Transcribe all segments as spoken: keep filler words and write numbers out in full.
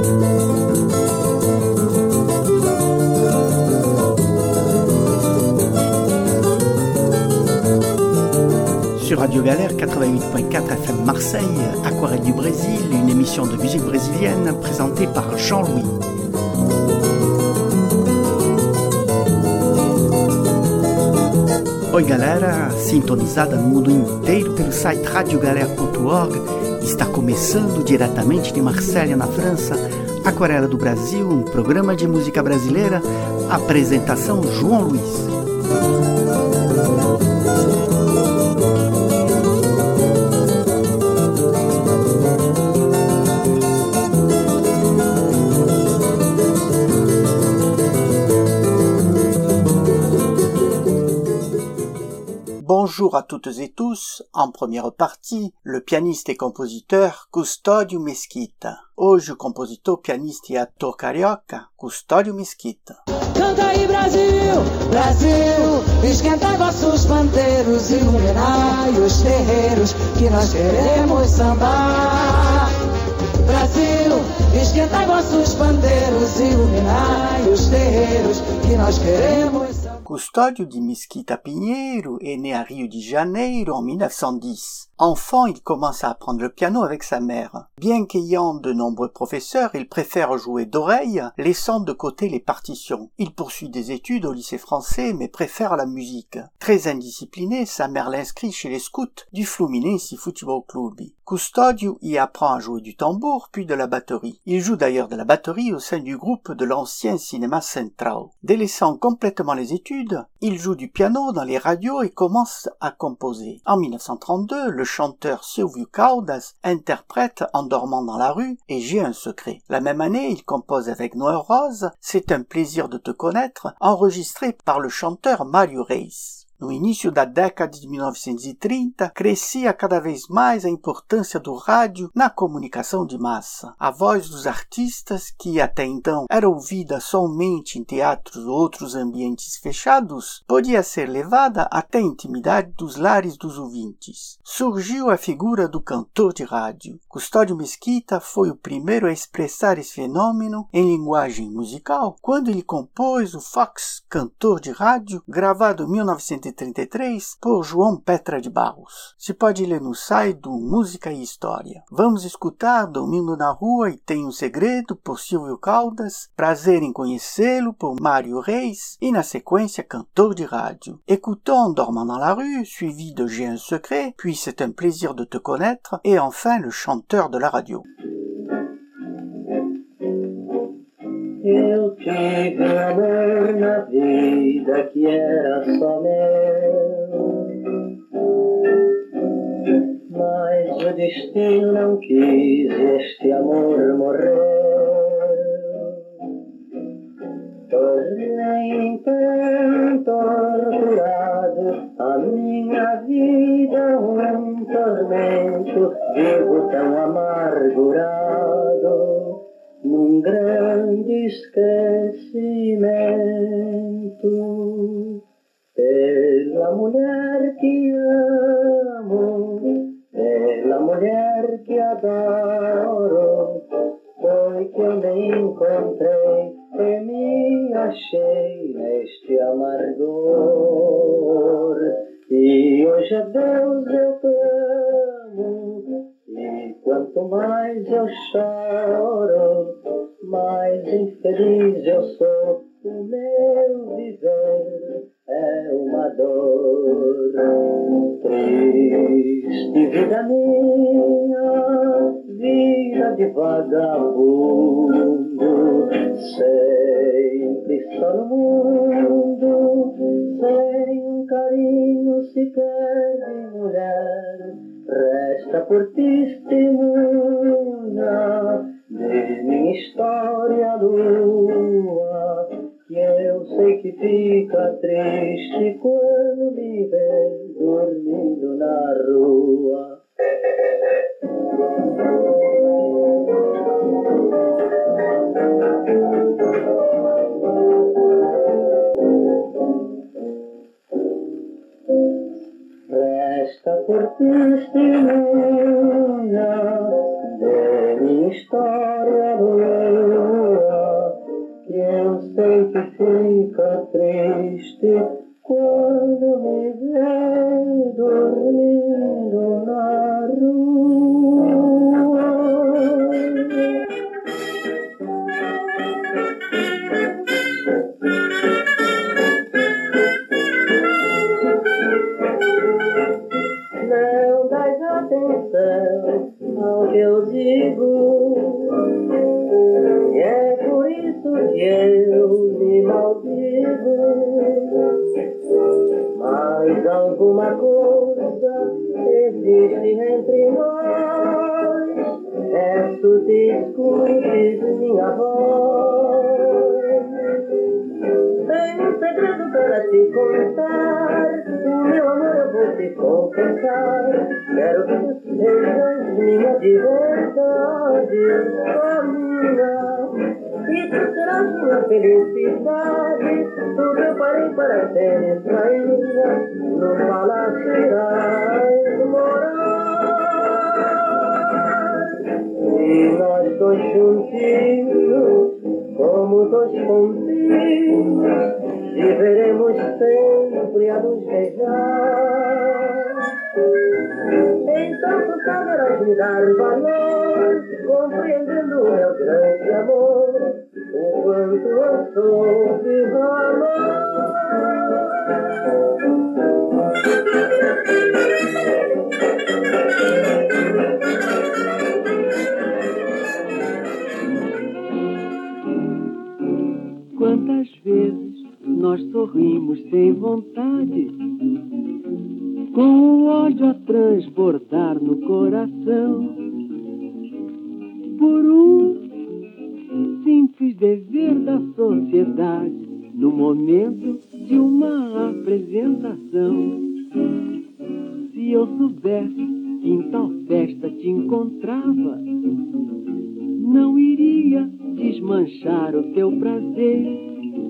Sur Radio Galère quatre-vingt-huit point quatre F M Marseille, Aquarelle du Brésil, une émission de musique brésilienne présentée par Jean-Louis. Oi galera, sintonizada no mundo inteiro pelo site radio galère ponto org, está começando diretamente de Marselha, na França, Aquarela do Brasil, um programa de música brasileira, apresentação João Luiz. Bonjour à toutes et tous, en première partie, le pianiste e compositeur Custódio Mesquita. Hoje o compositor, pianista e ator carioca, Custódio Mesquita. Canta aí Brasil, Brasil, esquenta vossos pandeiros, iluminai os terreiros, que nós queremos sambar. Brasil, esquenta vossos pandeiros, iluminai os terreiros, que nós queremos sambar. Custódio de Mesquita Pinheiro est né à Rio de Janeiro en mille neuf cent dix. Enfant, il commence à apprendre le piano avec sa mère. Bien qu'ayant de nombreux professeurs, il préfère jouer d'oreille, laissant de côté les partitions. Il poursuit des études au lycée français, mais préfère la musique. Très indiscipliné, sa mère l'inscrit chez les scouts du Fluminense Futebol Clube. Custódio y apprend à jouer du tambour, puis de la batterie. Il joue d'ailleurs de la batterie au sein du groupe de l'ancien Cinéma Central. Délaissant complètement les études, il joue du piano dans les radios et commence à composer. En mille neuf cent trente-deux, le chanteur Silvio Caldas interprète En dormant dans la rue et J'ai un secret. La même année, il compose avec Noel Rose C'est un plaisir de te connaître, enregistré par le chanteur Mário Reis. No início da década de mil novecentos e trinta, crescia cada vez mais a importância do rádio na comunicação de massa. A voz dos artistas, que até então era ouvida somente em teatros ou outros ambientes fechados, podia ser levada até a intimidade dos lares dos ouvintes. Surgiu a figura do cantor de rádio. Custódio Mesquita foi o primeiro a expressar esse fenômeno em linguagem musical quando ele compôs o Fox, cantor de rádio, gravado em mil novecentos e trinta e três por João Petra de Barros. Se pode ler no site do Música e História. Vamos escutar Dormindo na Rua e Tem um Segredo por Silvio Caldas, Prazer em Conhecê-lo por Mário Reis e na sequência Cantor de Rádio. Écoutons En dormant dans la rue, suivi de J'ai un secret, puis C'est un plaisir de te connaître et enfin le chanteur de la radio. Eu tive um amor na vida que era só meu, mas o destino não quis e este amor morreu. Tornei então torturado a minha vida um tormento, vivo tão amargurado num grande esquecimento pela mulher que amo, pela mulher que adoro. Foi que eu me encontrei e me achei neste amargor. E hoje a Deus eu clamo, e quanto mais eu choro, mais infeliz eu sou. O meu viver é uma dor. Triste vida minha, vida de vagabundo, sempre só no mundo, sem um carinho sequer de mulher. Resta por testemunha de minha história lua, que eu sei que fica triste quando me vê dormindo na rua. Resta por testemunha de minha história lua, fica triste quando me vê dormindo na rua. Não dás atenção ao que eu digo, e é por isso que eu me maldigo. Mas alguma coisa existe entre nós, peço desculpes, minha voz. Tenho um segredo para te contar, o meu amor eu vou te confessar. Quero que tu sejas minha de verdade, só minha, e tu serás minha felicidade. Tudo eu parei para ser rainha, no palácio irás morar. E nós dois juntinhos, como dois pontinhos, viveremos sempre a nos beijar. Então tu saberás me dar valor, compreendendo o meu grande amor, o quanto eu sou de amor. Quantas vezes nós sorrimos sem vontade, com o ódio a transbordar no coração, por um simples dever da sociedade, no momento de uma apresentação. Se eu soubesse que em tal festa te encontrava, não iria desmanchar o teu prazer.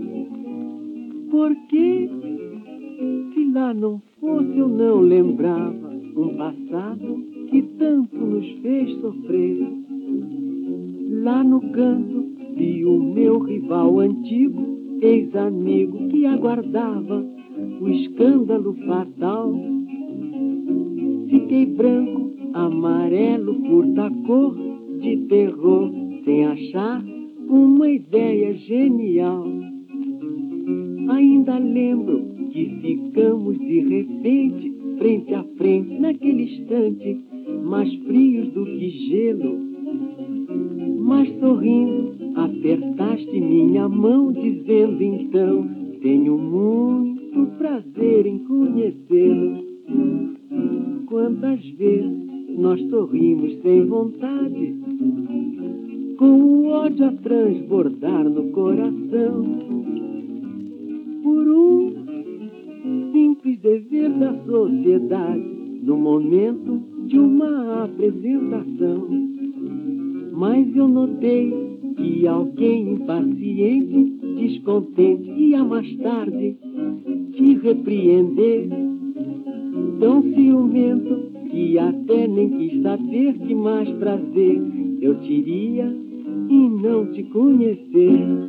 Porque se lá não fosse eu não lembrava um passado que tanto nos fez sofrer. Lá no canto vi o meu rival antigo, ex-amigo que aguardava o escândalo fatal. Fiquei branco, amarelo, curta cor de terror, sem achar uma ideia genial. Ainda lembro que ficamos de repente, frente a frente, naquele instante, mais frios do que gelo. Mas sorrindo, apertaste minha mão, dizendo então: tenho muito prazer em conhecê-lo. Quantas vezes nós sorrimos sem vontade, com o ódio a transbordar no coração, por um simples dever da sociedade, no momento de uma apresentação. Mas eu notei que alguém impaciente, descontente, ia mais tarde te repreender, tão ciumento que até nem quis saber que mais prazer eu teria em não te conhecer.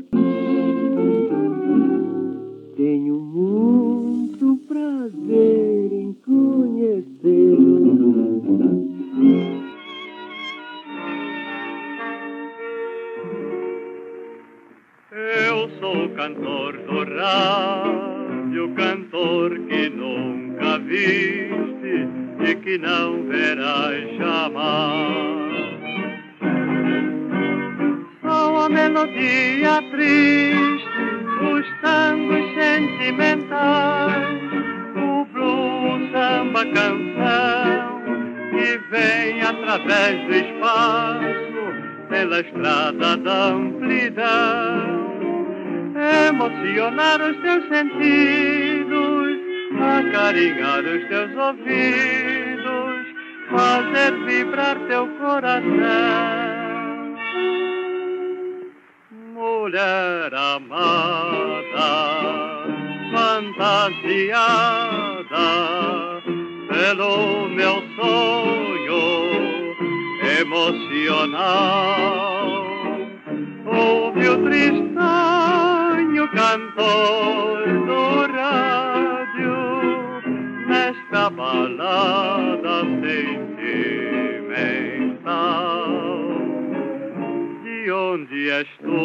Tenho muito prazer em conhecê-lo. Eu sou cantor do rádio, cantor que nunca viste e que não verás jamais. Sou a melodia triste, os tangos sentimentais, o blues, samba, canção, que vem através do espaço, pela estrada da amplidão, emocionar os teus sentidos, acarinhar os teus ouvidos, fazer vibrar teu coração. Mulher amada, fantasiada pelo meu sonho emocional, ouve o tristonho cantor do rádio nesta balada sentimental. De onde és tu,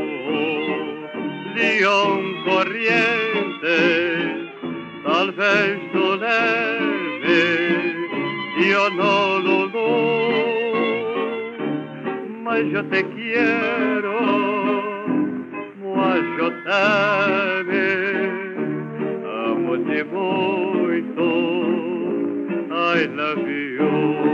Leão Corrientes, talvez do leve de Honolulu, mas eu te quero, moi je t'aime, amo-te muito, I love you.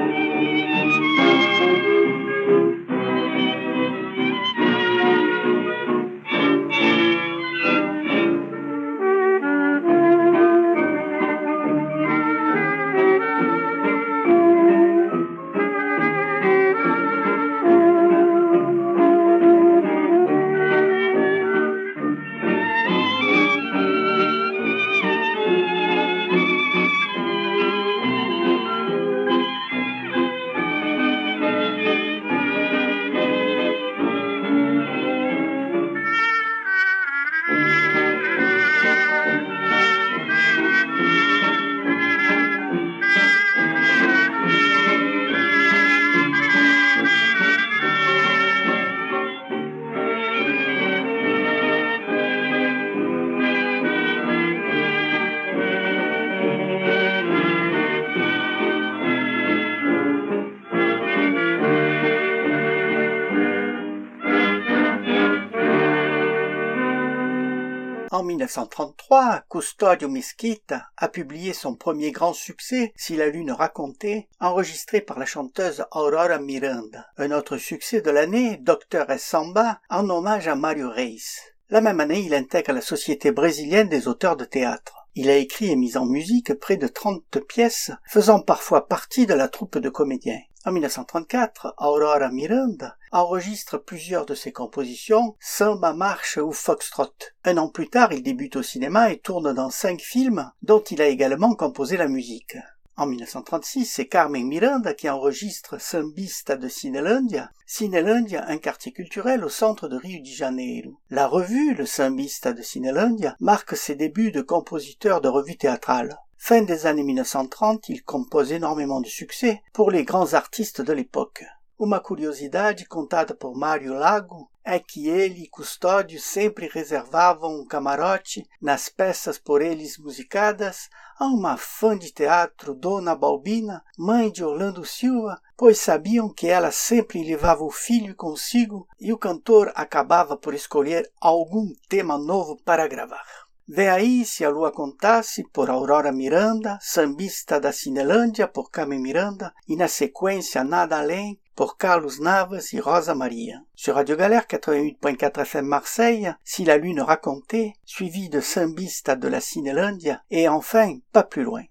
En mille neuf cent trente-trois, Custódio Mesquita a publié son premier grand succès, Si la lune racontait, enregistré par la chanteuse Aurora Miranda. Un autre succès de l'année, Docteur S. Samba, en hommage à Mário Reis. La même année, il intègre la Société brésilienne des auteurs de théâtre. Il a écrit et mis en musique près de trente pièces, faisant parfois partie de la troupe de comédiens. En mille neuf cent trente-quatre, Aurora Miranda enregistre plusieurs de ses compositions, samba, marche ou foxtrot. Un an plus tard, il débute au cinéma et tourne dans cinq films, dont il a également composé la musique. En mille neuf cent trente-six, c'est Carmen Miranda qui enregistre Sambista de Cinelândia. Cinelândia, un quartier culturel au centre de Rio de Janeiro. La revue, le Sambista de Cinelândia, marque ses débuts de compositeur de revue théâtrale. Fin des années mille neuf cent trente, il compose énormément de succès pour les grands artistes de l'époque. Uma curiosidade contada por Mário Lago é que ele e Custódio sempre reservavam um camarote nas peças por eles musicadas a uma fã de teatro, Dona Balbina, mãe de Orlando Silva, pois sabiam que ela sempre levava o filho consigo e o cantor acabava por escolher algum tema novo para gravar. Vem aí Se a Lua Contasse, por Aurora Miranda, Sambista da Cinelândia, por Carmen Miranda, e na sequência Nada Além, por Carlos Navas et Rosa Maria. Sur Radio Galère quatre-vingt-huit point quatre F M Marseille, Si la Lune racontait, suivi de Sambista de la Cinelândia, et enfin Pas plus loin.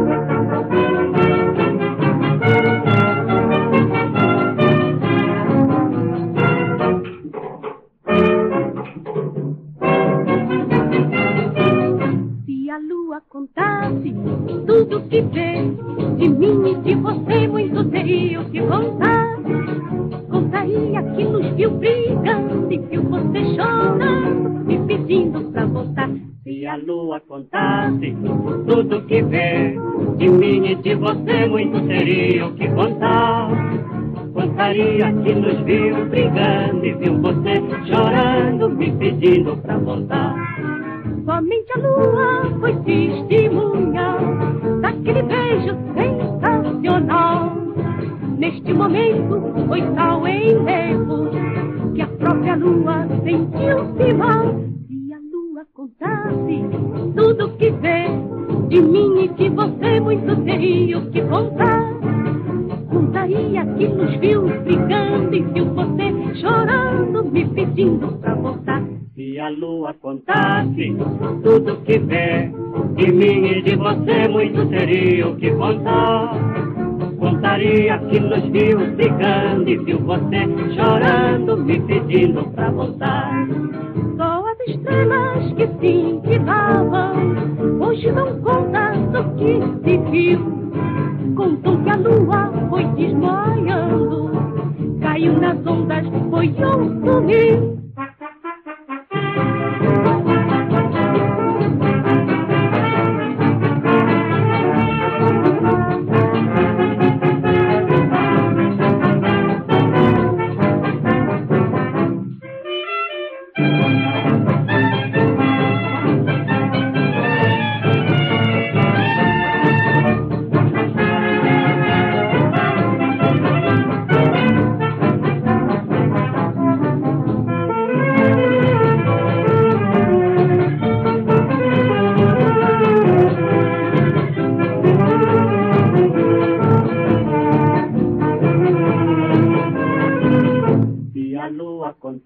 Se a lua contasse tudo que vê, de mim e de você muito teria o que contar. Contaria que nos viu brigando e viu você chorando, me pedindo pra voltar. Se a lua contasse tudo que vê, de mim e de você muito teria o que contar. Contaria que nos viu brigando e viu você chorando, me pedindo pra voltar. Somente a lua foi testemunha daquele beijo sensacional. Neste momento foi tal enlevo que a própria lua sentiu-se mal. Se a lua contasse tudo que vê, de mim e de você muito teria o que contar. Contaria que nos viu brigando e viu você chorando, me pedindo pra voltar. Se a lua contasse tudo que vê, de mim e de você muito teria o que contar. Contaria que nos viu brigando e viu você chorando, me pedindo pra voltar. Só as estrelas que se inclinavam hoje dão conta do que se viu. Contam que a lua foi desmaiando, caiu nas ondas, foi um sumiu.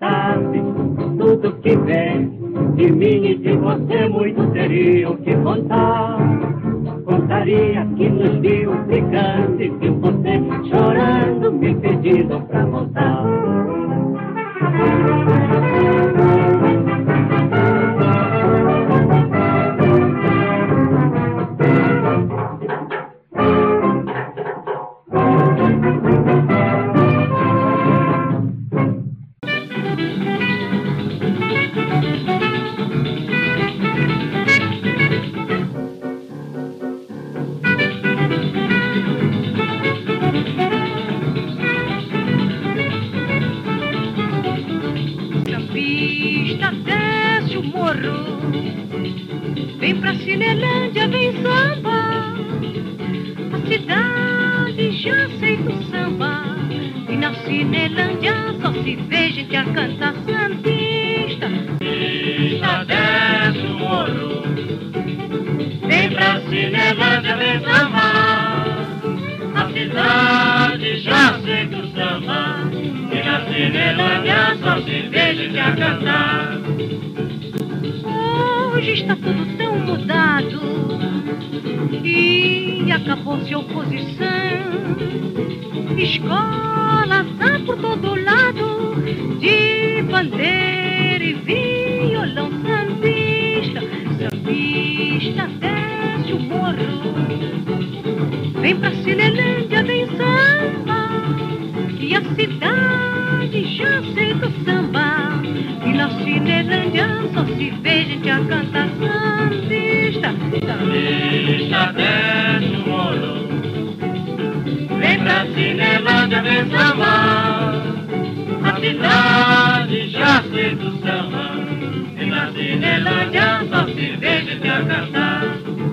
contasse tudo que vem de mim e de você, muito teria o que contar. Contaria que nos viu brigando e viu você chorando, me pedindo pra voltar. Vem pra Cinelândia, vem samba, a cidade já aceita o samba. E na Cinelândia só se vê gente a cantar santista. Pista desce o morro, vem pra Cinelândia, vem samba, a cidade já aceita o samba. E na Cinelândia só se vê gente a cantar. Hoje está tudo tão mudado e acabou-se a oposição. Escola tá por todo lado, de bandeira e violão sambista. Sambista desce o morro, vem pra Cinelândia, vem samba, e a cidade já aceita o samba. E na Cinelândia só se vê gente a cantar sambista. Sambista desce o morro, vem pra Cinelândia, vem samba, a cidade já aceita o samba. E na Cinelândia só se vê gente a cantar.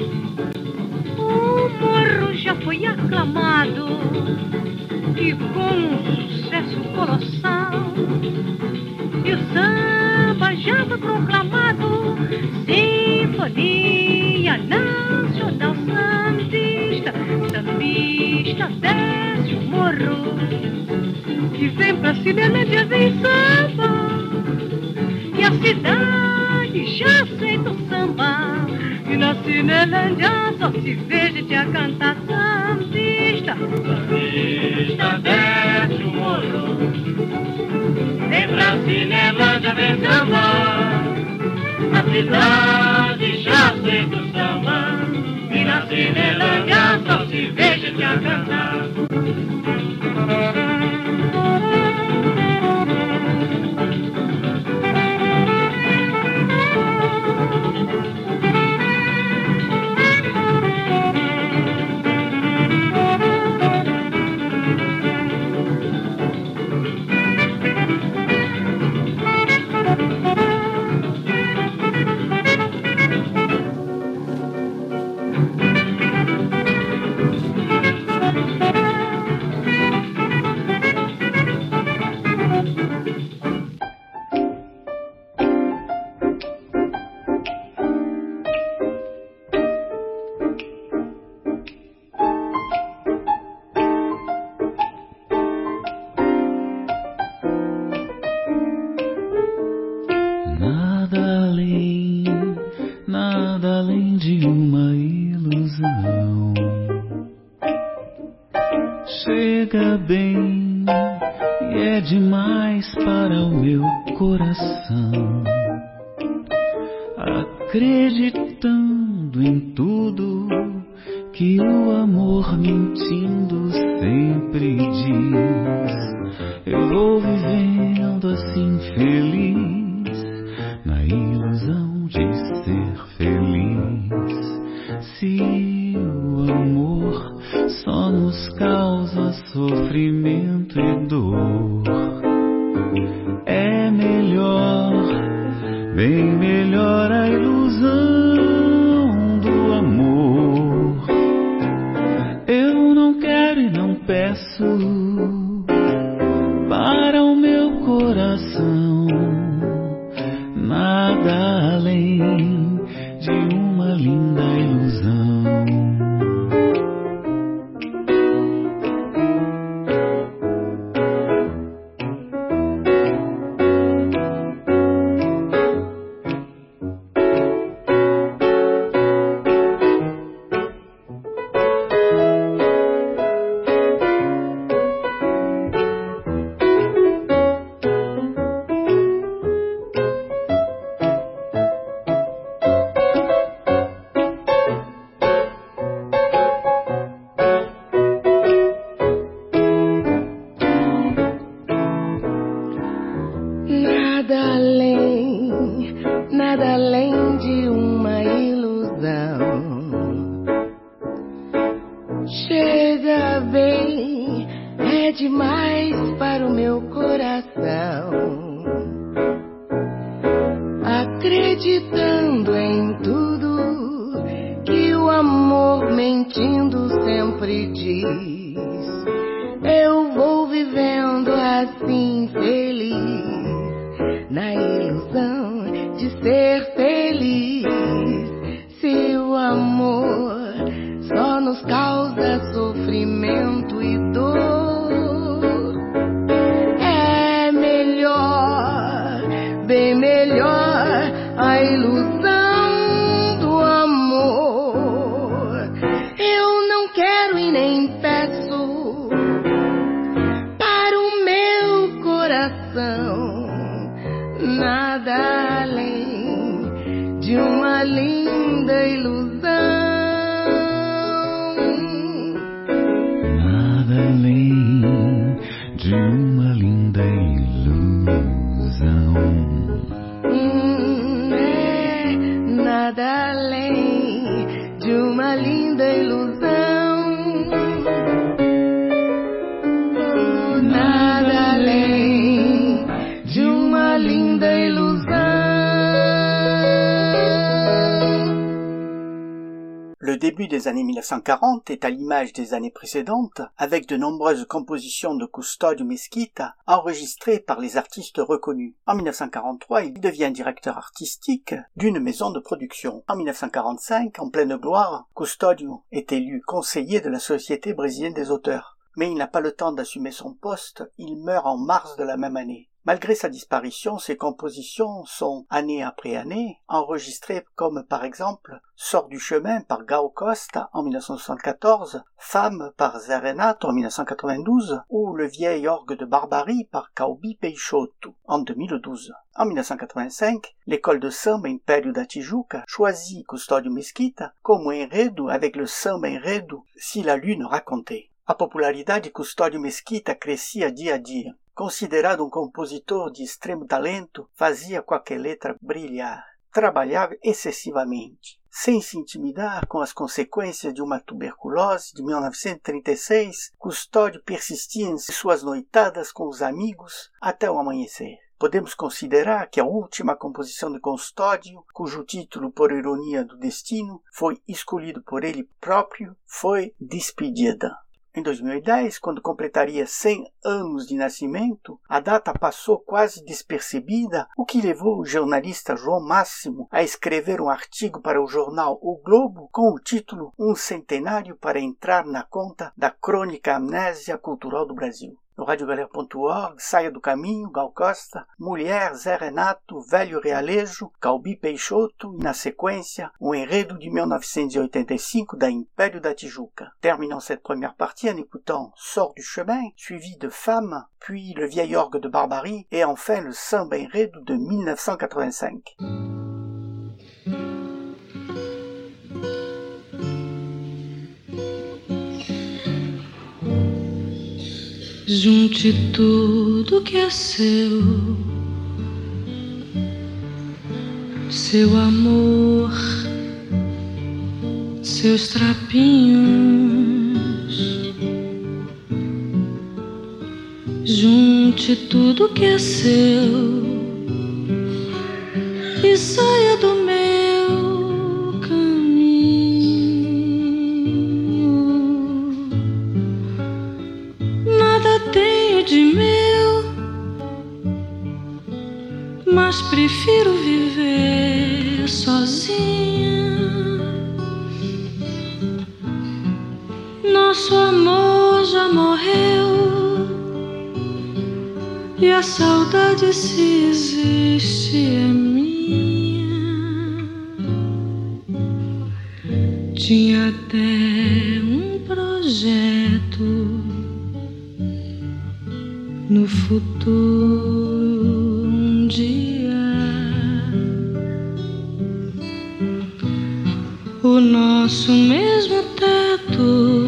O morro já foi aclamado e com um sucesso colossal. E o samba já foi proclamado Sinfonia Nacional Sambista. Sambista desce o morro e vem pra Cinelândia, vem samba, e a cidade já aceita o samba. E na Cinelândia só se vê gente a cantar sambista. Sambista desce o morro, vem pra Cinelândia, vem samba, a cidade já aceita o samba. E na Cinelândia só se vê gente a cantar. Acreditando em tudo que o amor mentindo sempre diz, eu vou vivendo assim feliz, na ilusão de ser feliz. Se o amor só nos causa sofrimento e dor, é melhor, bem melhor a ilusão do amor. Eu não quero e não peço para o meu coração nada além de uma linda ilusão. Nada além, nada além de uma ilusão. Chega bem, é demais para o meu coração. Acreditando em tudo que o amor mentindo sempre diz, eu vou vivendo assim feliz, na ilusão de ser feliz. Se o amor só nos causa sofrimento e dor, é melhor, bem melhor a ilusão do amor. Eu não quero e nem peço para o meu coração nada além de uma linda ilusão. Nada além de uma linda ilusão. Hum, é nada além de uma linda ilusão. Nada além de uma linda ilusão. Le début des années mille neuf cent quarante est à l'image des années précédentes, avec de nombreuses compositions de Custódio Mesquita enregistrées par les artistes reconnus. En mille neuf cent quarante-trois, il devient directeur artistique d'une maison de production. En mille neuf cent quarante-cinq, en pleine gloire, Custódio est élu conseiller de la Société brésilienne des auteurs. Mais il n'a pas le temps d'assumer son poste, il meurt en mars de la même année. Malgré sa disparition, ses compositions sont, année après année, enregistrées comme par exemple Sors du chemin par Gal Costa en mille neuf cent soixante-quatorze, Femme par Zé Renato en mille neuf cent quatre-vingt-douze ou Le vieil orgue de Barbarie par Calbi Peixoto en deux mille douze. En mille neuf cent quatre-vingt-cinq, l'école de samba Império da Tijuca choisit Custódio Mesquita como enredo avec le samba enredo Si la lune racontait. A popularidade de Custódio Mesquita crescia dia a dia. Considerado um compositor de extremo talento, fazia qualquer letra brilhar. Trabalhava excessivamente, sem se intimidar com as consequências de uma tuberculose de mil novecentos e trinta e seis. Custódio persistia em suas noitadas com os amigos até o amanhecer. Podemos considerar que a última composição de Custódio, cujo título, por ironia do destino, foi escolhido por ele próprio, foi Despedida. Em dois mil e dez, quando completaria cem anos de nascimento, a data passou quase despercebida, o que levou o jornalista João Máximo a escrever um artigo para o jornal O Globo com o título Um Centenário para entrar na conta da Crônica Amnésia Cultural do Brasil. No rádio galera ponto org, Saia do Caminho, Gal Costa, Mulher, Zé Renato, Velho Realejo, Calbi Peixoto e, na sequência, um enredo de mil novecentos e oitenta e cinco da Império da Tijuca. Terminons cette première partie en écoutant Sors du chemin, suivi de Femme, puis Le vieil orgue de Barbarie et enfin le samba enredo de mille neuf cent quatre-vingt-cinq. Junte tudo que é seu, seu amor, seus trapinhos. Junte tudo que é seu e saia do meu caminho. Nada tenho de meu, mas prefiro viver sozinha. Nosso amor já morreu e a saudade, se existe, é minha. Tinha até um projeto no futuro, um dia o nosso mesmo teto,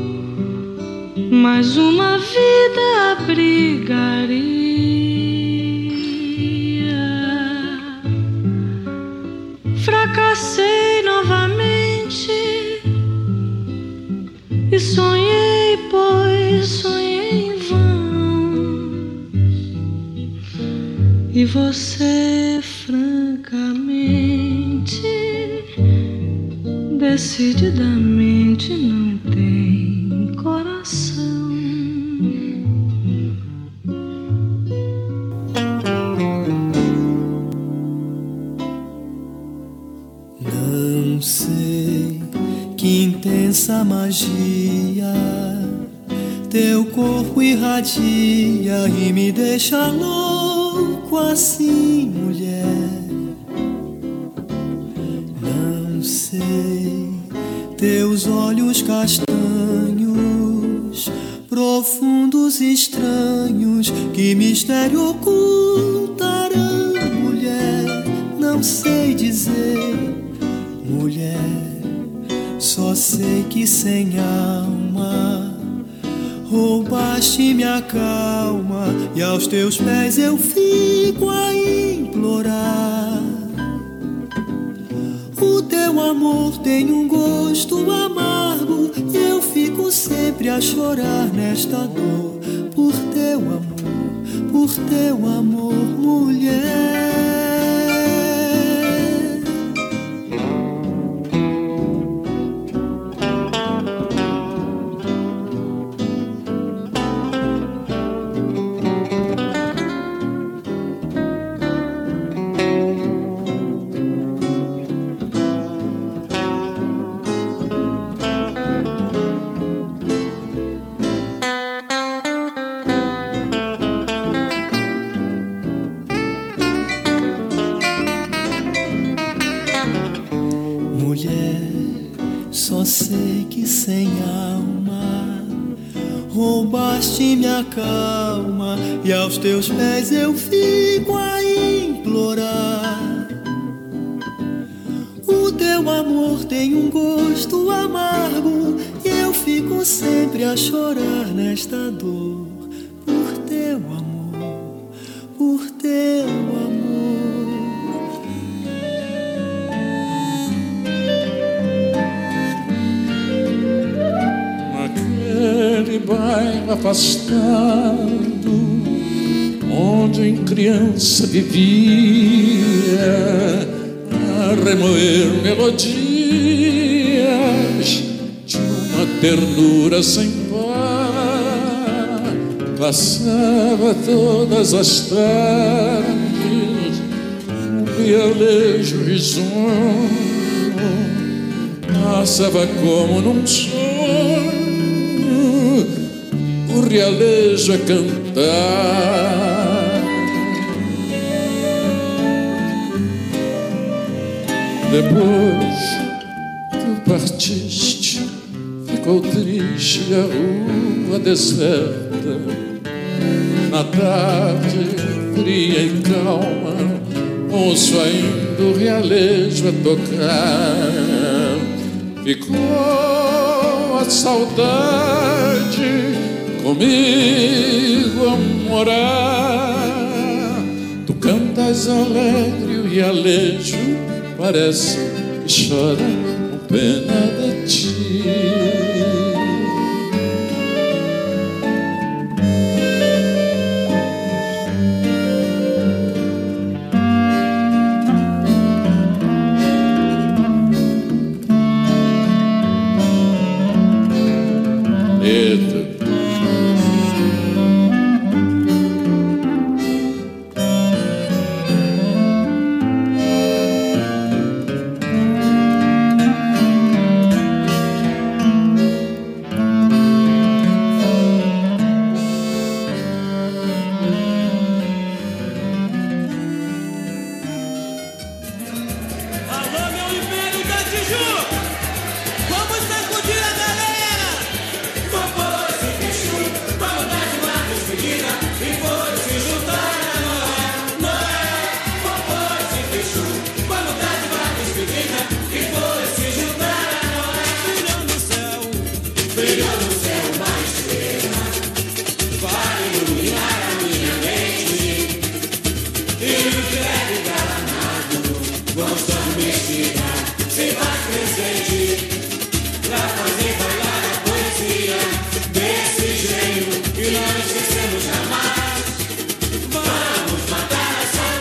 mais uma vida abrigaria. E você francamente, decididamente não tem coração. Não sei que intensa magia teu corpo irradia e me deixa louco assim, mulher. Não sei, teus olhos castanhos, profundos e estranhos, que mistério ocultarão, mulher. Não sei dizer, mulher, só sei que sem alma roubaste minha calma, e aos teus pés eu fico a implorar. O teu amor tem um gosto amargo, e eu fico sempre a chorar nesta dor. Por teu amor, por teu amor, mulher. Sei que sem alma roubaste minha calma, e aos teus pés eu fico a implorar. O teu amor tem um gosto amargo, e eu fico sempre a chorar nesta dor. Por teu amor, por teu amor. Bairro afastado, onde em criança vivia a remoer melodias de uma ternura sem par. Passava todas as tardes um vialejo risonho, passava como num sonho o realejo a cantar. Depois tu partiste, ficou triste a rua deserta. Na tarde fria e calma, ouço ainda o realejo a tocar. Ficou a saudade comigo a morar. Tu cantas alegre, o realejo parece que chora com pena de ti. Vamos matar a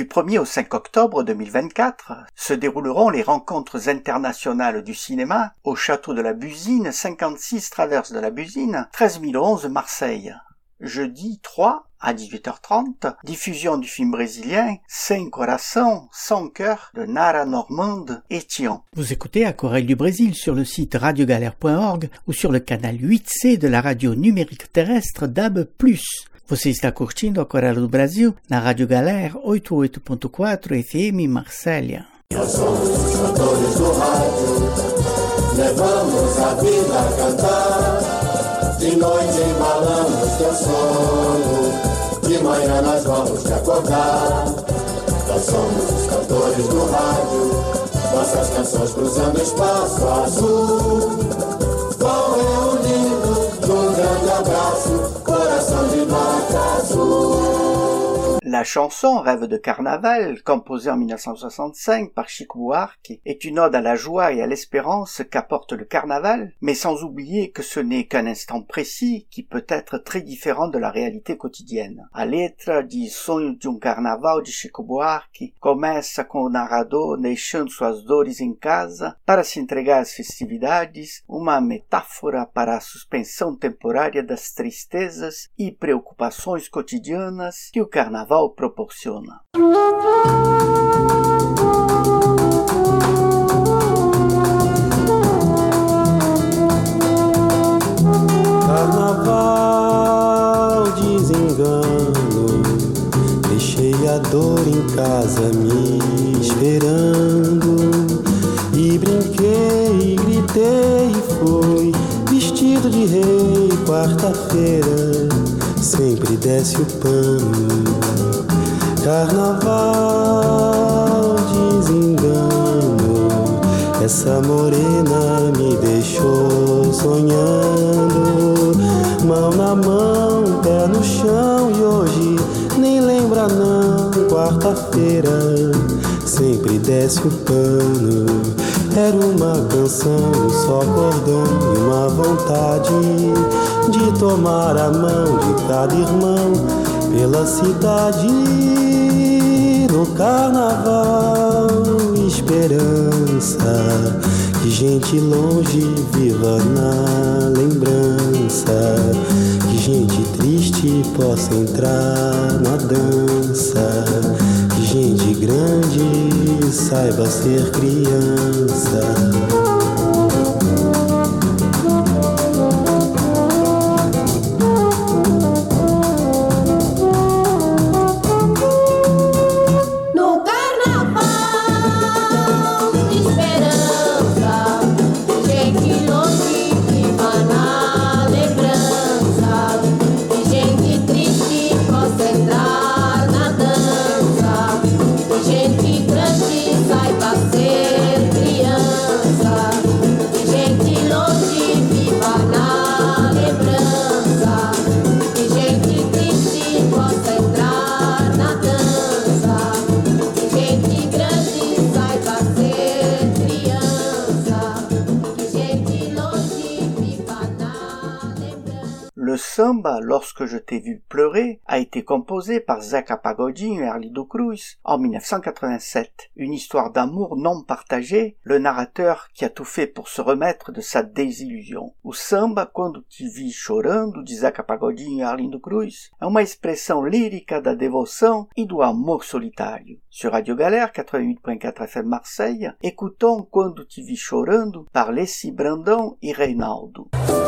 Du premier au cinq octobre deux mille vingt-quatre se dérouleront les rencontres internationales du cinéma au château de la Busine, cinquante-six traverse de la Busine, treize mille onze Marseille. Jeudi trois à dix-huit heures trente, diffusion du film brésilien Sem Coração, Sans Cœur de Nara Normande et Thion. Vous écoutez Aquarelle du Brésil sur le site radio galère point org ou sur le canal huit C de la radio numérique terrestre D A B plus. Você está curtindo Aquarela do Brasil na Rádio Galera oitenta e oito ponto quatro F M Marsella. Nós somos os cantores do rádio, levamos a vida a cantar. De noite embalamos teu sono, de manhã nós vamos te acordar. Nós somos os cantores do rádio, nossas canções cruzando espaço azul. Vão reunindo num grande abraço, coração de nota azul. La chanson Rêve de carnaval, composée en dix-neuf cent soixante-cinq par Chico Buarque, est une ode à la joie et à l'espérance qu'apporte le carnaval, mais sans oublier que ce n'est qu'un instant précis qui peut être très différent de la réalité quotidienne. A letra de Sonho de um Carnaval de Chico Buarque começa com o narrador deixando suas dores em casa para se entregar às festividades, uma metáfora para a suspensão temporária das tristezas e preocupações cotidianas que o carnaval proporciona. Carnaval, desengano, deixei a dor em casa me esperando. E brinquei, gritei e fui vestido de rei. Quarta-feira sempre desce o pano. Carnaval, desengano, essa morena me deixou sonhando. Mão na mão, pé no chão e hoje nem lembra não. Quarta-feira sempre desce o pano. Era uma canção, só cordão e uma vontade de tomar a mão de cada irmão pela cidade. No carnaval, esperança, que gente longe viva na lembrança, que gente triste possa entrar na dança, que gente grande saiba ser criança. Le samba, Lorsque je t'ai vu pleurer, a été composé par Zeca Pagodinho et Arlindo Cruz en dix-neuf cent quatre-vingt-sept. Une histoire d'amour non partagée, le narrateur qui a tout fait pour se remettre de sa désillusion. O samba, Quando te vi chorando, de Zeca Pagodinho e Arlindo Cruz, é uma expressão lírica da devoção e do amor solitário. Sur Radio Galère quatre-vingt-huit point quatre F M Marseille, écoutons Quando te vi chorando par Lessi Brandão e Reinaldo.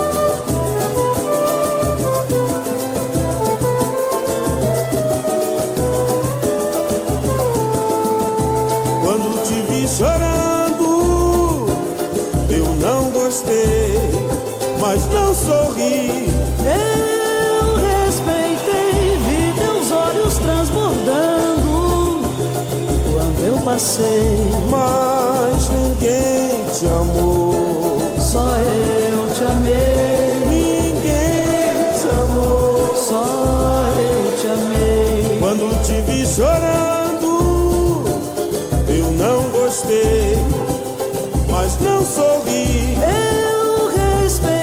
Quando te vi chorando, eu não gostei, mas não sorri. Eu respeitei, vi teus olhos transbordando quando eu passei, mas ninguém te amou. Só eu te amei. Ninguém te amou. Só eu te amei. Quando te vi chorando, eu não gostei, mas não sorri. Eu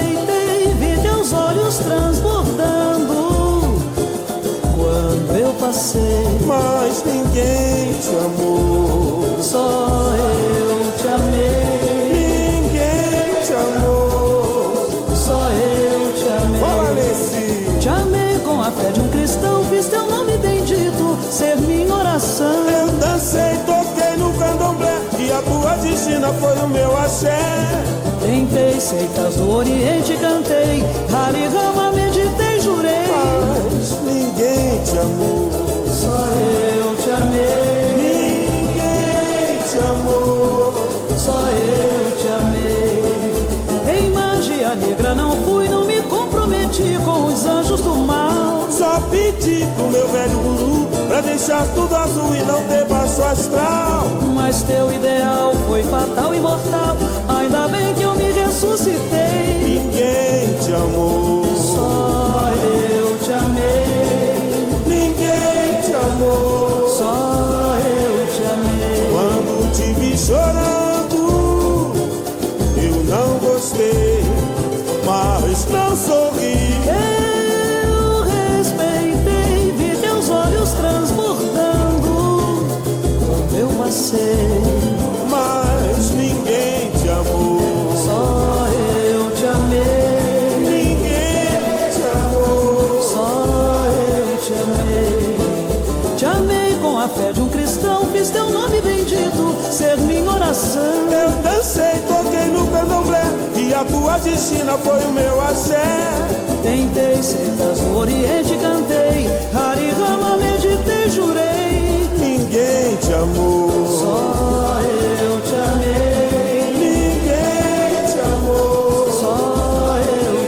respeitei, vi teus olhos transbordando quando eu passei. passei, mas ninguém te amou. Só eu te amei. Ninguém te amou. Só eu te amei. Fala nesse. Te amei com a fé de um cristão, fiz teu nome bendito ser minha oração. Eu dancei, toquei no candomblé e a tua destina foi o meu axé. Tentei seitas do Oriente, cantei Hari Rama, meditei, jurei, mas ninguém te amou. Só eu te amei. Ninguém te amou. Só eu te amei. Em magia negra não fui, não me comprometi com os anjos do mal. Só pedi pro meu velho guru pra deixar tudo azul e não ter baixo astral. Mas teu ideal foi fatal e mortal, ainda bem que eu me ressuscitei. Ninguém te amou. Só eu te amei. Ninguém te amou. Só eu te amei. Quando te vi chorando, eu não gostei, mas não sorri. Eu respeitei, vi teus olhos transbordando quando eu passei, mas ninguém te amou. Só eu te amei. Ninguém te amou. Só eu te amei. Te amei com a fé de um cristão, fiz teu nome bendito ser minha oração. Eu dancei, toquei no candomblé e a tua destina foi o meu axé. Tentei seitas do Oriente, cantei Hari Rama, meditei, jurei, ninguém te amou. Só eu te amei. Ninguém te amou. Só eu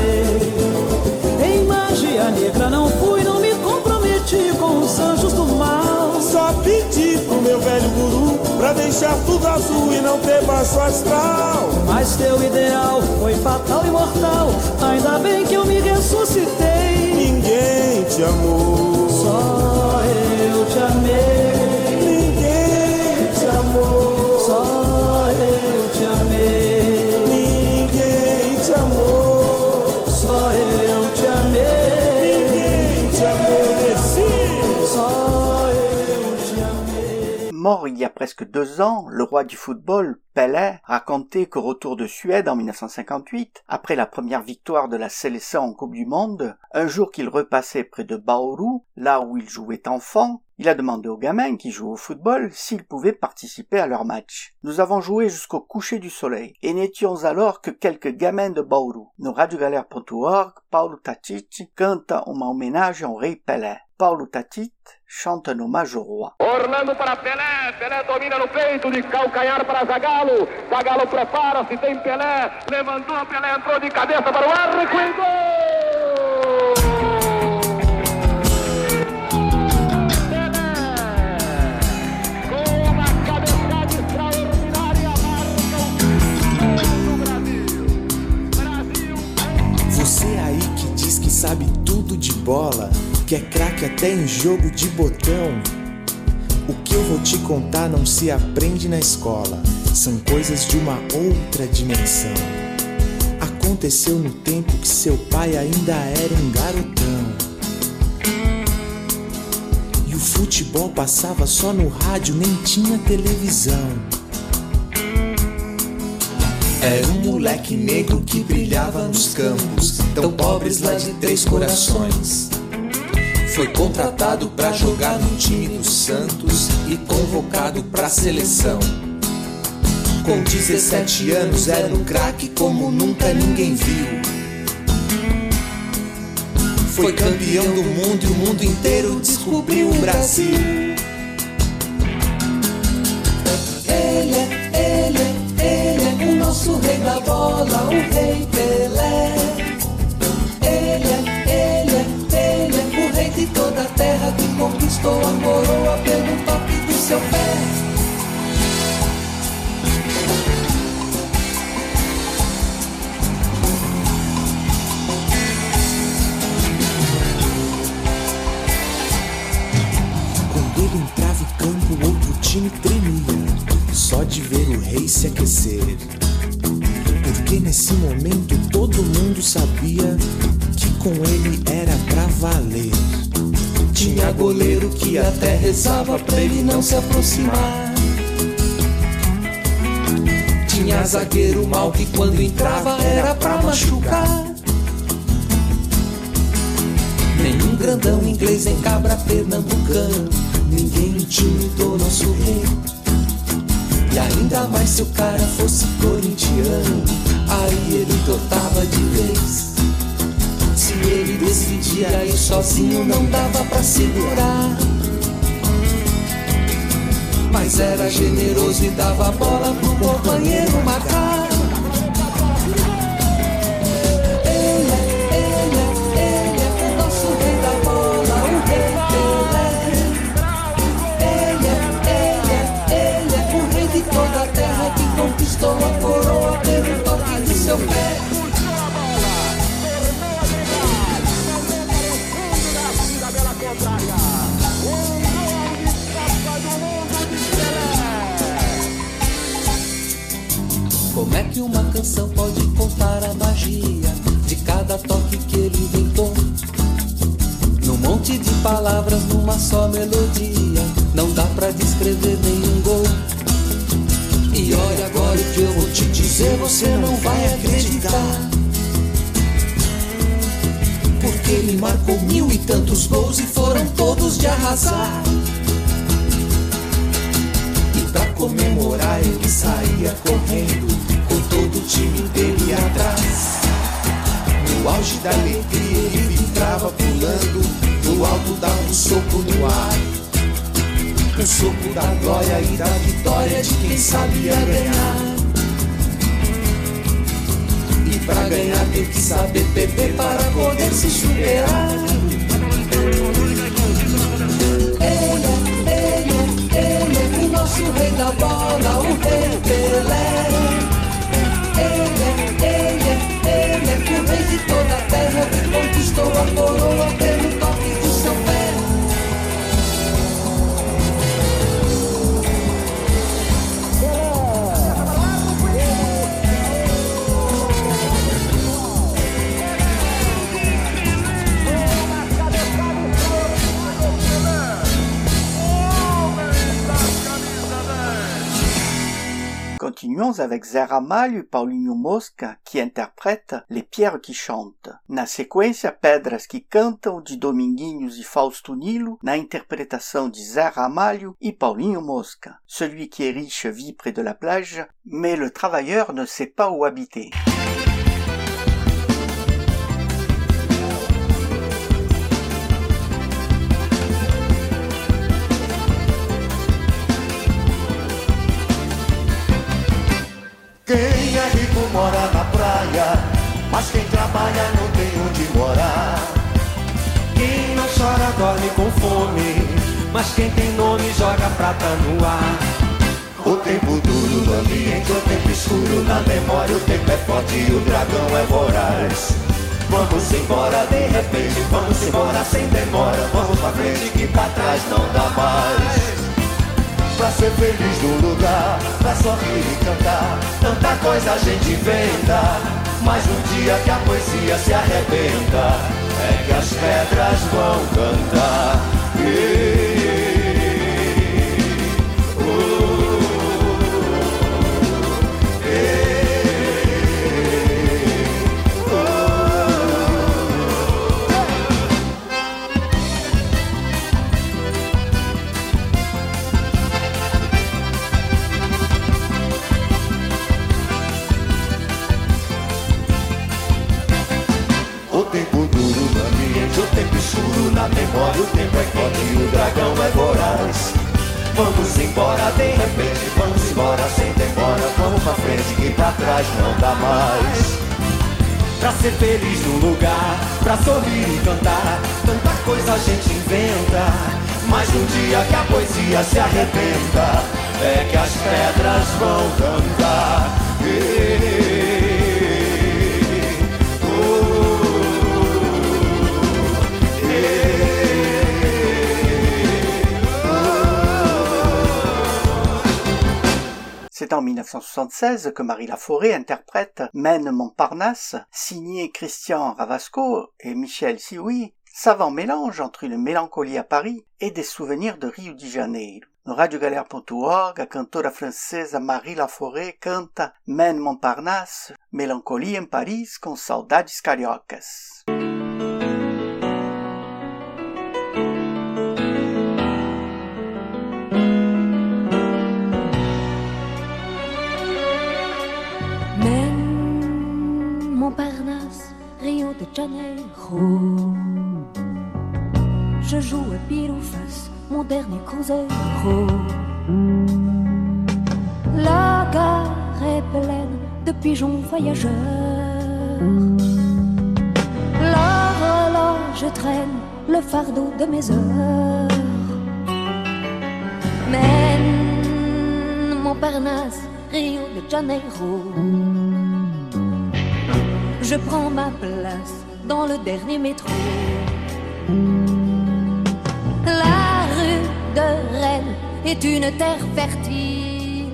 te amei. Em magia negra não fui, não me comprometi com os anjos do mal. Só pedi pro meu velho guru pra deixar tudo azul e não ter baixo astral. Mas teu ideal foi fatal e mortal, ainda bem que eu me ressuscitei. Ninguém te amou. Só eu te amei. Ninguém te amou. Só eu te amei. Ninguém te amou. Só eu te amei. Ninguém te amou. Só eu te amei. Mort il y a presque deux ans, le roi du football, Pelé, racontait qu'au retour de Suède en mille neuf cent cinquante-huit, après la première victoire de la sélection en Coupe du Monde, un jour qu'il repassait près de Bauru, là où il jouait enfant, il a demandé aux gamins qui jouent au football s'ils pouvaient participer à leur match. Nous avons joué jusqu'au coucher du soleil, et n'étions alors que quelques gamins de Bauru. No radiogalère ponto org, Paulo Tatite canta uma homenagem ao rei Pelé. Paulo Tatite chante un hommage au roi. Orlando para Pelé, Pelé domina no peito, de calcanhar para Zagallo, Zagallo prepara-se, tem Pelé, levantou, Pelé entrou de cabeça para o ar, cuidou! Pelé, com uma cabeçada extraordinária, marca o Brasil. Brasil. Você aí que diz que sabe tudo de bola, que é craque até em jogo de botão. O que eu vou te contar não se aprende na escola, são coisas de uma outra dimensão. Aconteceu no tempo que seu pai ainda era um garotão, e o futebol passava só no rádio, nem tinha televisão. Era um moleque negro que brilhava nos campos, tão pobres lá de Três Corações. Foi contratado pra jogar no time do Santos e convocado pra seleção. Com dezessete anos era um craque como nunca ninguém viu. Foi campeão do mundo e o mundo inteiro descobriu o Brasil. Ele é, ele é, ele é o nosso rei da bola, o rei Pelé. Ele é, ele é, ele é o rei de toda a terra que conquistou a coroa pelo toque do seu pé. Quando ele entrava em campo, outro time tremia, só de ver o rei se aquecer. Porque nesse momento todo mundo sabia que com ele era pra valer. Tinha Tinha goleiro que até rezava pra ele não se aproximar. Tinha zagueiro mal que quando entrava era pra machucar. Nenhum grandão inglês em cabra pernambucano, ninguém intimidou nosso rei. E ainda mais se o cara fosse corintiano, aí ele totava de vez. Se ele decidia ir sozinho não dava pra segurar, mas era generoso e dava a bola pro companheiro marcar. Ele é, ele é, ele é o nosso rei da bola, o rei Pelé. Ele é, ele é, ele é o rei de toda a terra que conquistou a coroa pelo toque do seu pé. Como é que uma canção pode contar a magia de cada toque que ele inventou? Num monte de palavras, numa só melodia, não dá pra descrever nenhum gol. E olha agora o que eu vou te dizer, você não vai acreditar. Porque ele marcou mil e tantos gols e foram todos de arrasar. E pra comemorar ele saía correndo, com todo o time dele atrás. No auge da alegria ele vibrava pulando, do alto dava um soco no ar. Um soco da glória e da vitória de quem sabia ganhar. E pra ganhar tem que saber beber para poder se superar. Ele é, ele é, ele é o nosso rei da bola, o rei Pelé. Ele é, ele é, ele é o rei de toda a terra que conquistou a coroa pelo toque do seu pé. Continuons avec Zé Ramalho e Paulinho Mosca, que interprète Les Pierres qui chantent. Na sequência, Pedras que Cantam, de Dominguinhos e Fausto Nilo, na interprétation de Zé Ramalho e Paulinho Mosca. Celui qui est riche vit près de la plage, mais le travailleur ne sait pas où habiter. Quem é rico mora na praia, mas quem trabalha não tem onde morar. Quem não chora dorme com fome, mas quem tem nome joga prata no ar. O tempo duro no ambiente, o tempo escuro na memória, o tempo é forte e o dragão é voraz. Vamos embora de repente, vamos embora sem demora, vamos pra frente que pra trás não dá mais. Pra ser feliz no lugar, pra sorrir e cantar, tanta coisa a gente inventa, mas um dia que a poesia se arrebenta, é que as pedras vão cantar. E... na memória, o tempo é forte e o dragão é voraz. Vamos embora de repente, vamos embora sem demora, vamos pra frente que pra trás não dá mais. Pra ser feliz no lugar, pra sorrir e cantar, tanta coisa a gente inventa, mas um dia que a poesia se arrebenta, é que as pedras vão cantar. E... C'est en dix-neuf cent soixante-seize que Marie Laforêt interprète Mène Montparnasse, signé Christian Ravasco et Michel Sioui, savant mélange entre une mélancolie à Paris et des souvenirs de Rio de Janeiro. No radio galera ponto org, a cantora francesa Marie Laforêt canta Man Montparnasse, Melancolia em Paris com saudades cariocas. Man Montparnasse, Rio de Janeiro. Je joue à pile ou face mon dernier cruzeiro. La gare est pleine de pigeons voyageurs. L'horloge traîne le fardeau de mes heures. Mène Montparnasse, Rio de Janeiro. Je prends ma place dans le dernier métro. La rue de Rennes est une terre fertile.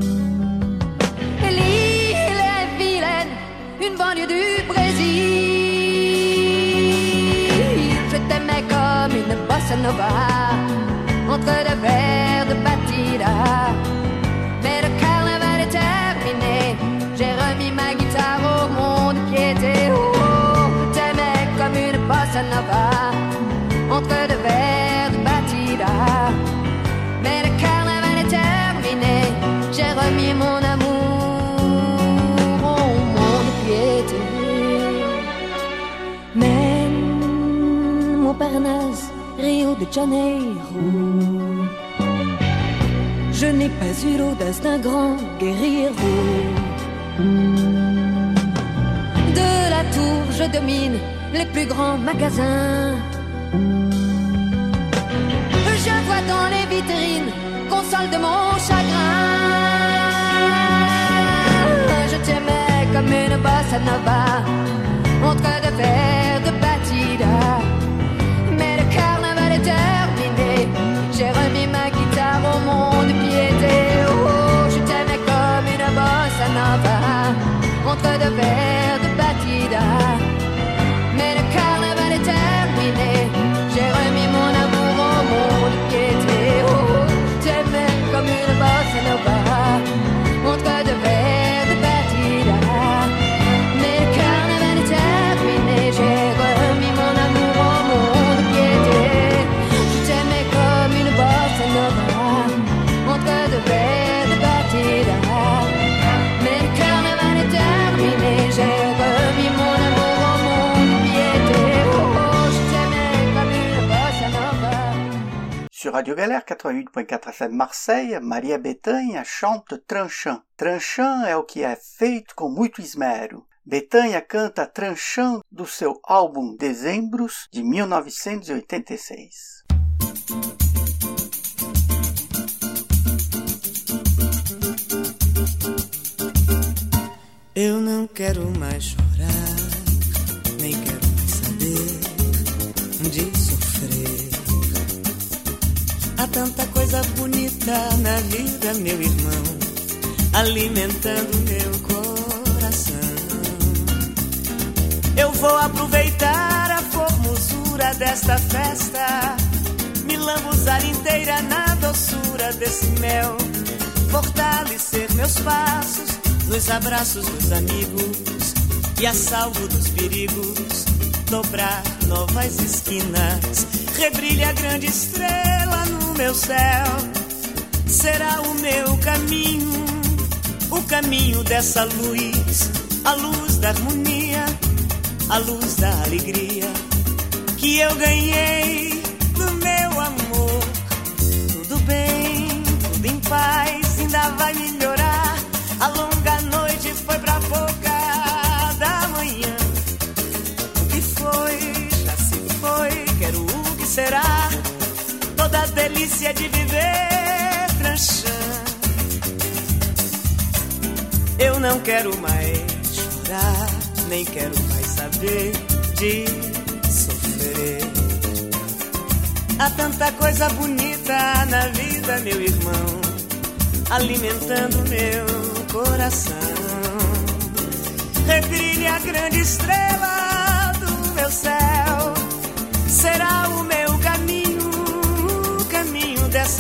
L'île est vilaine, une banlieue du Brésil. Je t'aimais comme une bossa nova, entre deux verres de batida. Mais le carnaval est terminé, j'ai remis ma guitare au monde piété. Oh, je t'aimais comme une bossa nova, entre deux verres de batida. Mais le carnaval est terminé, j'ai remis mon amour au monde piété. Mais Montparnasse, Rio de Janeiro. Je n'ai pas eu l'audace d'un grand guerriero. De la tour, je domine les plus grands magasins. Je vois dans les vitrines, console de mon chagrin. Je t'aimais comme une bossa nova, entre deux verres de batida. Mais le carnaval est terminé, j'ai remis ma guitare au monde piété. Oh, je t'aimais comme une bossa nova, entre deux verres de batida. Mais le carnaval est terminé, j'ai remis mon amour au monde piété. Oh, je t'aimais comme une bossa nova, entre deux verres de batida. Mais le carnaval est terminé, j'ai remis mon amour au monde piété. Je t'aimais comme une bossa nova, entre deux verres de batida. Mais le carnaval est terminé, j'ai remis mon amour au monde piété. Oh, je t'aimais comme une bossa nova. Sur Radio Galère quatre-vingt-huit point quatre F M Marseille, Maria Bethânia chante Tranchant. Tranchant é o que é feito com muito esmero. Bethânia canta Tranchant do seu álbum Dezembros, de mil novecentos e oitenta e seis. Eu não quero mais chorar, nem quero mais saber de sofrer. Há tanta coisa bonita na vida, meu irmão, alimentando meu coração. Eu vou aproveitar a formosura desta festa, me lambuzar inteira na doçura desse mel, fortalecer meus passos nos abraços dos amigos e a salvo dos perigos, dobrar novas esquinas, rebrilha a grande estrela no meu céu. Será o meu caminho, o caminho dessa luz, a luz da harmonia, a luz da alegria que eu ganhei do meu amor. Tudo bem, tudo em paz, ainda vai melhorar. A longa noite foi pra boca da manhã. O que foi, já se foi, quero o que será. Toda a delícia de viver tranchando. Eu não quero mais chorar, nem quero mais saber de sofrer. Há tanta coisa bonita na vida, meu irmão, alimentando meu coração. Rebrilha a grande estrela do meu céu,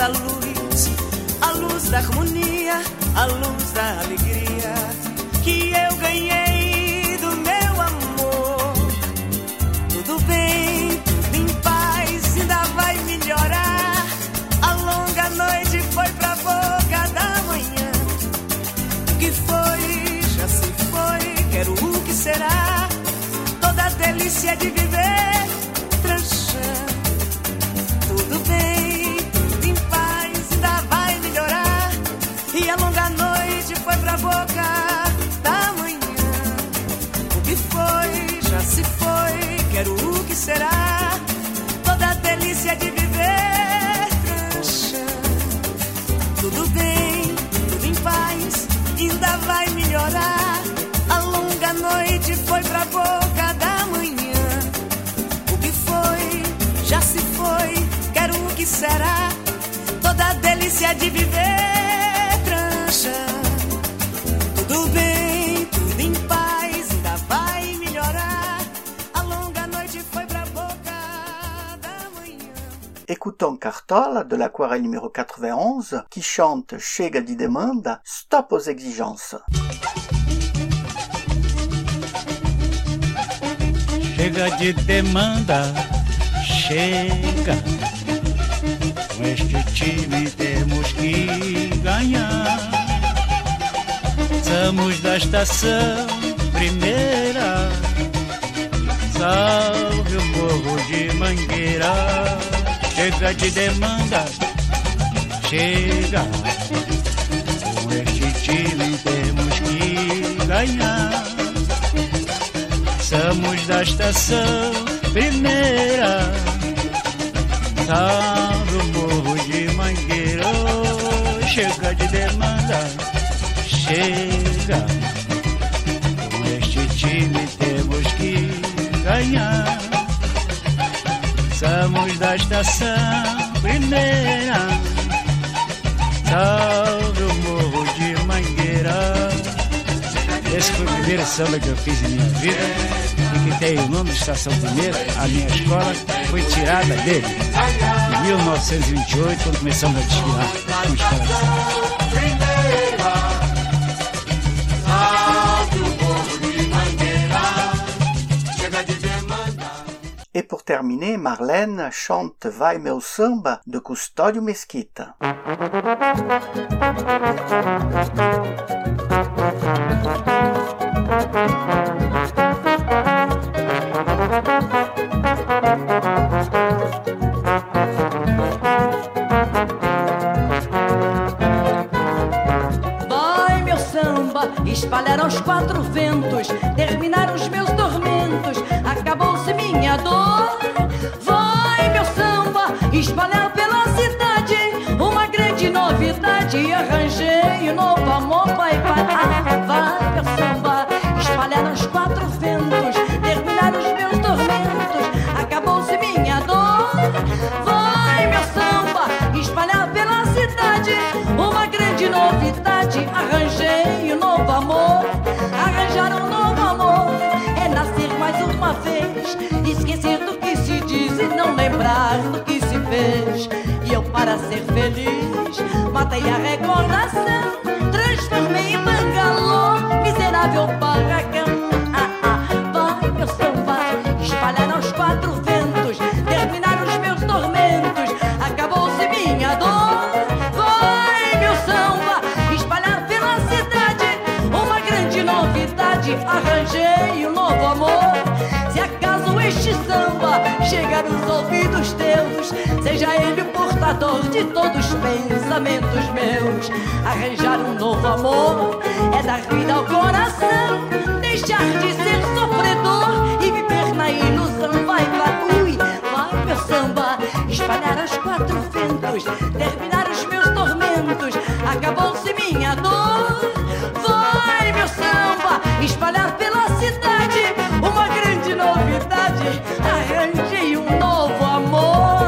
essa luz, a luz da harmonia, a luz da alegria que eu ganhei do meu amor. Tudo bem, tudo em paz, ainda vai melhorar. A longa noite foi pra boca da manhã. O que foi, já se foi, quero o que será. Toda a delícia de viver tranchando. Tudo bem, tudo em paz, ainda vai melhorar. E a longa noite foi pra boca da manhã. O que foi, já se foi, quero o que será. Toda a delícia de viver tranchando. Tudo bem, tudo em paz, ainda vai melhorar. A longa noite foi pra boca da manhã. O que foi, já se foi, quero o que será. Toda a delícia de viver tranchando. Tudo bem, tudo em paz, ainda vai melhorar. A longa noite foi pra boca da manhã. Écoutons Cartola de l'aquarelle numéro quatre-vingt-onze qui chante Chega de demanda, stop aux exigences. Chega de demanda, chega. Com este time temos que ganhar. Somos da estação primeira. Salve o morro de Mangueira. Chega de demanda, chega. Com este time temos que ganhar. Somos da estação primeira. Salve o morro de Mangueira. Chega de demanda, chega. Com este time temos que ganhar. Somos da estação primeira. Salve o morro de Mangueira. Esse foi o primeiro samba que eu fiz em minha vida e que tem o nome de Estação Primeira. A minha escola foi tirada dele em mil novecentos e vinte e oito, quando começamos a desfilar com escola de samba. Et pour terminer, Marlène chante Vai meu samba de Custódio Mesquita. Vai meu samba, espalharam os quatro ventos, terminaram os meus tormentos, acabou-se minha dor. Vai meu samba, espalhar pela cidade uma grande novidade, arranjei um novo amor, vai, vai. Ah, vai meu samba, espalharam os quatro ventos, terminaram os meus tormentos, acabou-se minha dor. Vai meu samba, espalhar pela cidade uma grande novidade, arranjei um novo amor. Arranjar um novo amor é nascer mais uma vez, esquecer do que se diz e não lembrar do que se fez. E eu, para ser feliz, matei a recordação, transformei em bangalô, miserável barracão. Ah, ah, vai meu samba, espalharam os quatro ventos, terminaram os meus tormentos, acabou-se minha dor. Vai meu samba, espalhar pela cidade uma grande novidade, arranjei um novo amor. Se acaso este samba chegar aos ouvidos teus, seja ele o portador de todos os pensamentos meus. Arranjar um novo amor é dar vida ao coração, deixar de ser sofredor e viver na ilusão. Vai, vai, ui, vai meu samba, espalhar os quatro ventos, terminar os meus tormentos, acabou-se minha dor. Vai meu samba, espalhar pela cidade uma grande novidade, arranjei um novo amor.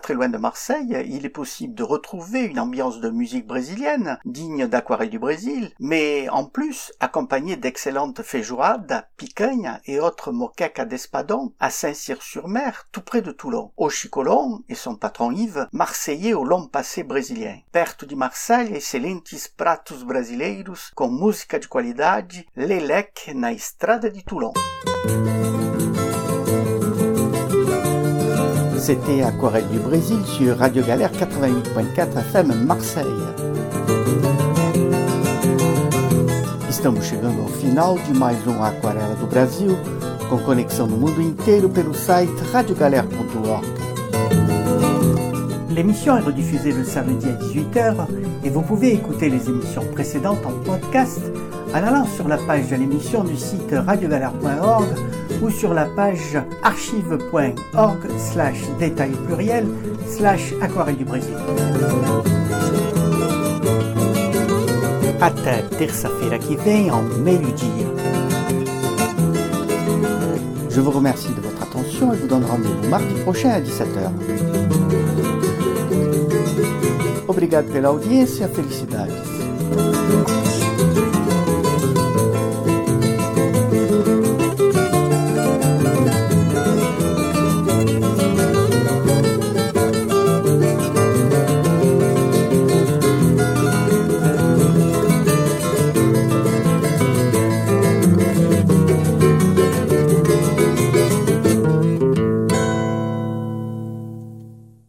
très loin de Marseille, il est possible de retrouver une ambiance de musique brésilienne, digne d'Aquarelle du Brésil, mais en plus accompagnée d'excellentes feijoadas, picanha et autres moquecas d'espadon à Saint-Cyr-sur-Mer, tout près de Toulon. Au Chicolon et son patron Yves, marseillais au long passé brésilien. Perto de Marseille, excelentes pratos brasileiros com música de qualidade, lelec na estrada de Toulon. C'était Aquarelle du Brésil sur Radio Galère quatre-vingt-huit virgule quatre F M Marseille. Estamos chegando ao final de mais um Aquarela do Brasil, com conexão no mundo inteiro pelo site radio galère point org. L'émission est rediffusée le samedi à dix-huit heures et vous pouvez écouter les émissions précédentes en podcast en allant sur la page de l'émission du site radio galère point org ou sur la page archive point org slash détail pluriel slash aquarelle du Brésil. Até terça-feira que vem, ao meio-dia. Je vous remercie de votre attention et vous donne rendez-vous mardi prochain à dix-sept heures. Obrigado pela audiência, felicidades.